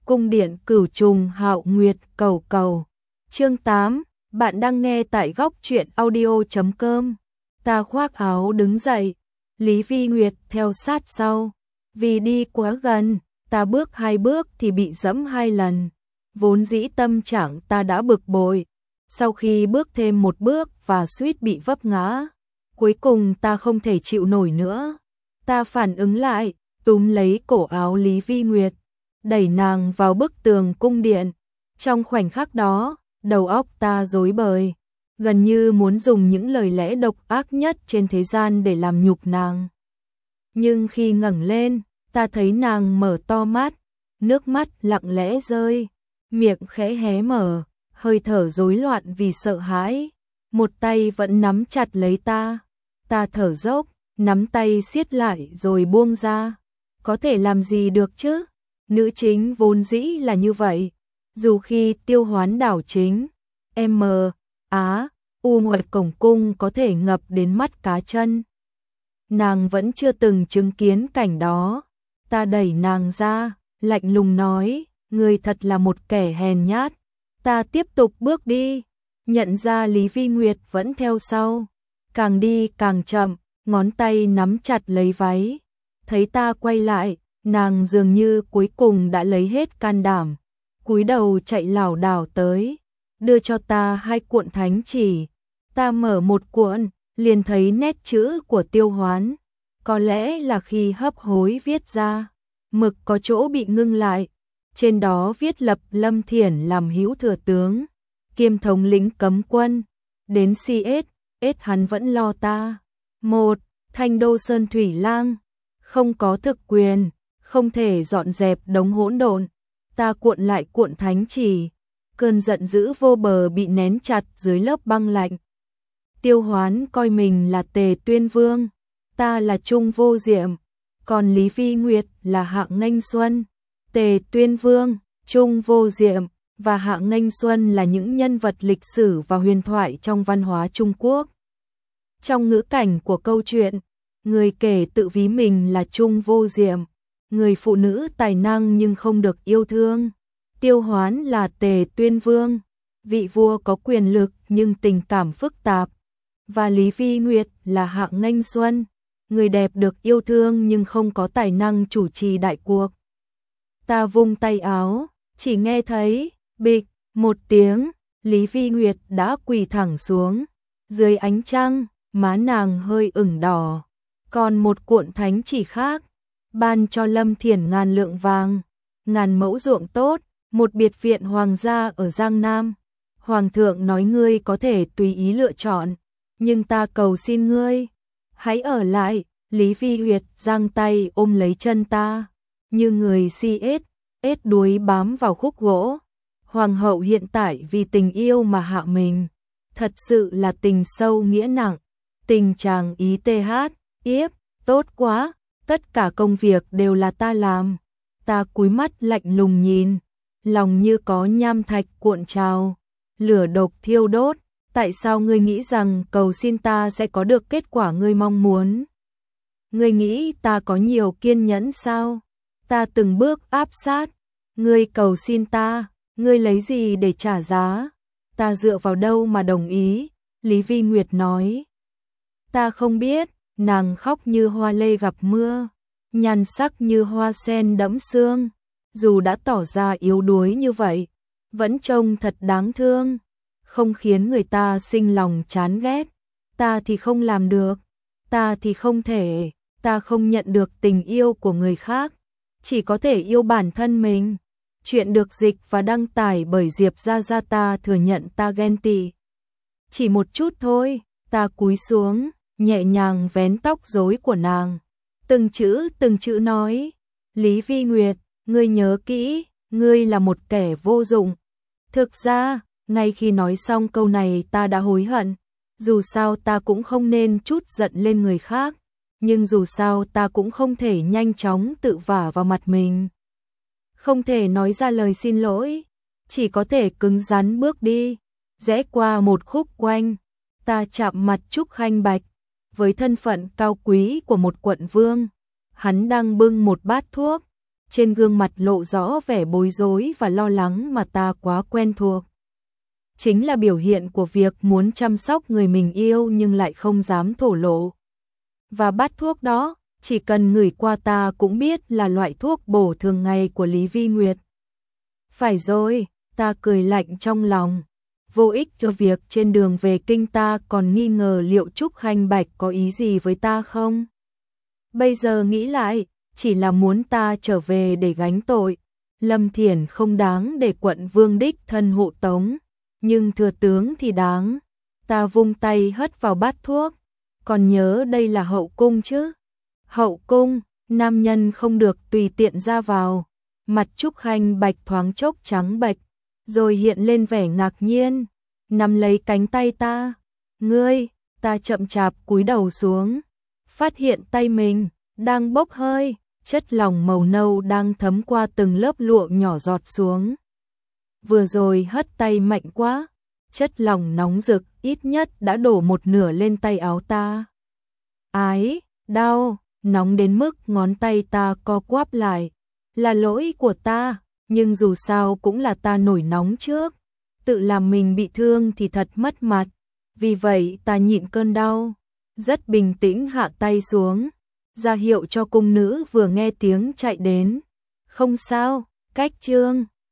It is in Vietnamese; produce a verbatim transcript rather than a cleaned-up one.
cung điện Cửu Trùng Hạo Nguyệt cầu cầu. Chương tám, bạn đang nghe tại góc truyện audio chấm com. Ta khoác áo đứng dậy, Lý Vi Nguyệt theo sát sau. Vì đi quá gần, ta bước hai bước thì bị dẫm hai lần. Vốn dĩ tâm trạng ta đã bực bội, sau khi bước thêm một bước và suýt bị vấp ngã. Cuối cùng ta không thể chịu nổi nữa. Ta phản ứng lại, túm lấy cổ áo Lý Vi Nguyệt, đẩy nàng vào bức tường cung điện. Trong khoảnh khắc đó, đầu óc ta rối bời, gần như muốn dùng những lời lẽ độc ác nhất trên thế gian để làm nhục nàng. Nhưng khi ngẩng lên, ta thấy nàng mở to mắt, nước mắt lặng lẽ rơi, miệng khẽ hé mở, hơi thở rối loạn vì sợ hãi. Một tay vẫn nắm chặt lấy ta. Ta thở dốc, nắm tay siết lại rồi buông ra. Có thể làm gì được chứ? Nữ chính vốn dĩ là như vậy. Dù khi Tiêu Hoán đảo chính, M, Á, U ngoài cổng cung có thể ngập đến mắt cá chân. Nàng vẫn chưa từng chứng kiến cảnh đó. Ta đẩy nàng ra, lạnh lùng nói, ngươi thật là một kẻ hèn nhát. Ta tiếp tục bước đi, nhận ra Lý Vi Nguyệt vẫn theo sau. Càng đi càng chậm, ngón tay nắm chặt lấy váy. Thấy ta quay lại, nàng dường như cuối cùng đã lấy hết can đảm, cúi đầu chạy lảo đảo tới, đưa cho ta hai cuộn thánh chỉ. Ta mở một cuộn, liền thấy nét chữ của Tiêu Hoán. Có lẽ là khi hấp hối viết ra, mực có chỗ bị ngưng lại. Trên đó viết lập Lâm Thiển làm hữu thừa tướng, kiêm thống lĩnh cấm quân. Đến xê ét, ét hắn vẫn lo ta. Một, Thanh Đô Sơn Thủy Lang, không có thực quyền, không thể dọn dẹp đống hỗn độn. Ta cuộn lại cuộn thánh chỉ, cơn giận dữ vô bờ bị nén chặt dưới lớp băng lạnh. Tiêu Hoán coi mình là Tề Tuyên Vương, ta là Trung Vô Diệm, còn Lý Vi Nguyệt là Hạng Nghênh Xuân. Tề Tuyên Vương, Trung Vô Diệm và Hạng Nghênh Xuân là những nhân vật lịch sử và huyền thoại trong văn hóa Trung Quốc. Trong ngữ cảnh của câu chuyện, người kể tự ví mình là Trung Vô Diệm, người phụ nữ tài năng nhưng không được yêu thương. Tiêu Hoán là Tề Tuyên Vương, vị vua có quyền lực nhưng tình cảm phức tạp. Và Lý Vi Nguyệt là Hạng Nghênh Xuân, người đẹp được yêu thương nhưng không có tài năng chủ trì đại cuộc. Ta vung tay áo, chỉ nghe thấy bịch một tiếng, Lý Vi Nguyệt đã quỳ thẳng xuống. Dưới ánh trăng, má nàng hơi ửng đỏ. Còn một cuộn thánh chỉ khác, ban cho Lâm Thiển ngàn lượng vàng, ngàn mẫu ruộng tốt, một biệt viện hoàng gia ở Giang Nam. Hoàng thượng nói ngươi có thể tùy ý lựa chọn, nhưng ta cầu xin ngươi, hãy ở lại. Lý Vi Nguyệt giang tay ôm lấy chân ta, như người si ết, ết đuối bám vào khúc gỗ. Hoàng hậu hiện tại vì tình yêu mà hạ mình, thật sự là tình sâu nghĩa nặng, tình chàng ý tê hát, yếp, tốt quá, tất cả công việc đều là ta làm. Ta cúi mắt lạnh lùng nhìn, lòng như có nham thạch cuộn trào, lửa độc thiêu đốt. Tại sao ngươi nghĩ rằng cầu xin ta sẽ có được kết quả ngươi mong muốn? Ngươi nghĩ ta có nhiều kiên nhẫn sao? Ta từng bước áp sát, ngươi cầu xin ta, ngươi lấy gì để trả giá? Ta dựa vào đâu mà đồng ý? Lý Vi Nguyệt nói. Ta không biết. Nàng khóc như hoa lê gặp mưa, nhan sắc như hoa sen đẫm sương. Dù đã tỏ ra yếu đuối như vậy, vẫn trông thật đáng thương, không khiến người ta sinh lòng chán ghét. Ta thì không làm được, ta thì không thể, ta không nhận được tình yêu của người khác, chỉ có thể yêu bản thân mình. Chuyện được dịch và đăng tải bởi Diệp Gia Gia. Ta thừa nhận ta ghen tị. Chỉ một chút thôi. Ta cúi xuống, nhẹ nhàng vén tóc rối của nàng, từng chữ từng chữ nói, Lý Vi Nguyệt, ngươi nhớ kỹ, ngươi là một kẻ vô dụng. Thực ra, ngay khi nói xong câu này ta đã hối hận. Dù sao ta cũng không nên trút giận lên người khác, nhưng dù sao ta cũng không thể nhanh chóng tự vả vào mặt mình. Không thể nói ra lời xin lỗi, chỉ có thể cứng rắn bước đi, rẽ qua một khúc quanh. Ta chạm mặt Trúc Khanh Bạch, với thân phận cao quý của một quận vương. Hắn đang bưng một bát thuốc, trên gương mặt lộ rõ vẻ bối rối và lo lắng mà ta quá quen thuộc. Chính là biểu hiện của việc muốn chăm sóc người mình yêu nhưng lại không dám thổ lộ. Và bát thuốc đó, chỉ cần ngửi qua ta cũng biết là loại thuốc bổ thường ngày của Lý Vi Nguyệt. Phải rồi, ta cười lạnh trong lòng. Vô ích cho việc trên đường về kinh ta còn nghi ngờ liệu Trúc Khanh Bạch có ý gì với ta không. Bây giờ nghĩ lại, chỉ là muốn ta trở về để gánh tội. Lâm Thiển không đáng để quận vương đích thân hộ tống, nhưng thừa tướng thì đáng. Ta vung tay hất vào bát thuốc, còn nhớ đây là hậu cung chứ. Hậu cung, nam nhân không được tùy tiện ra vào. Mặt Trúc Khanh Bạch thoáng chốc trắng bệch, rồi hiện lên vẻ ngạc nhiên, nắm lấy cánh tay ta. Ngươi, ta chậm chạp cúi đầu xuống, phát hiện tay mình đang bốc hơi, chất lỏng màu nâu đang thấm qua từng lớp lụa nhỏ giọt xuống. Vừa rồi hất tay mạnh quá, chất lỏng nóng rực ít nhất đã đổ một nửa lên tay áo ta. Ái, đau, nóng đến mức ngón tay ta co quắp lại. Là lỗi của ta, nhưng dù sao cũng là ta nổi nóng trước. Tự làm mình bị thương thì thật mất mặt. Vì vậy ta nhịn cơn đau, rất bình tĩnh hạ tay xuống, ra hiệu cho cung nữ vừa nghe tiếng chạy đến. Không sao, cách trương.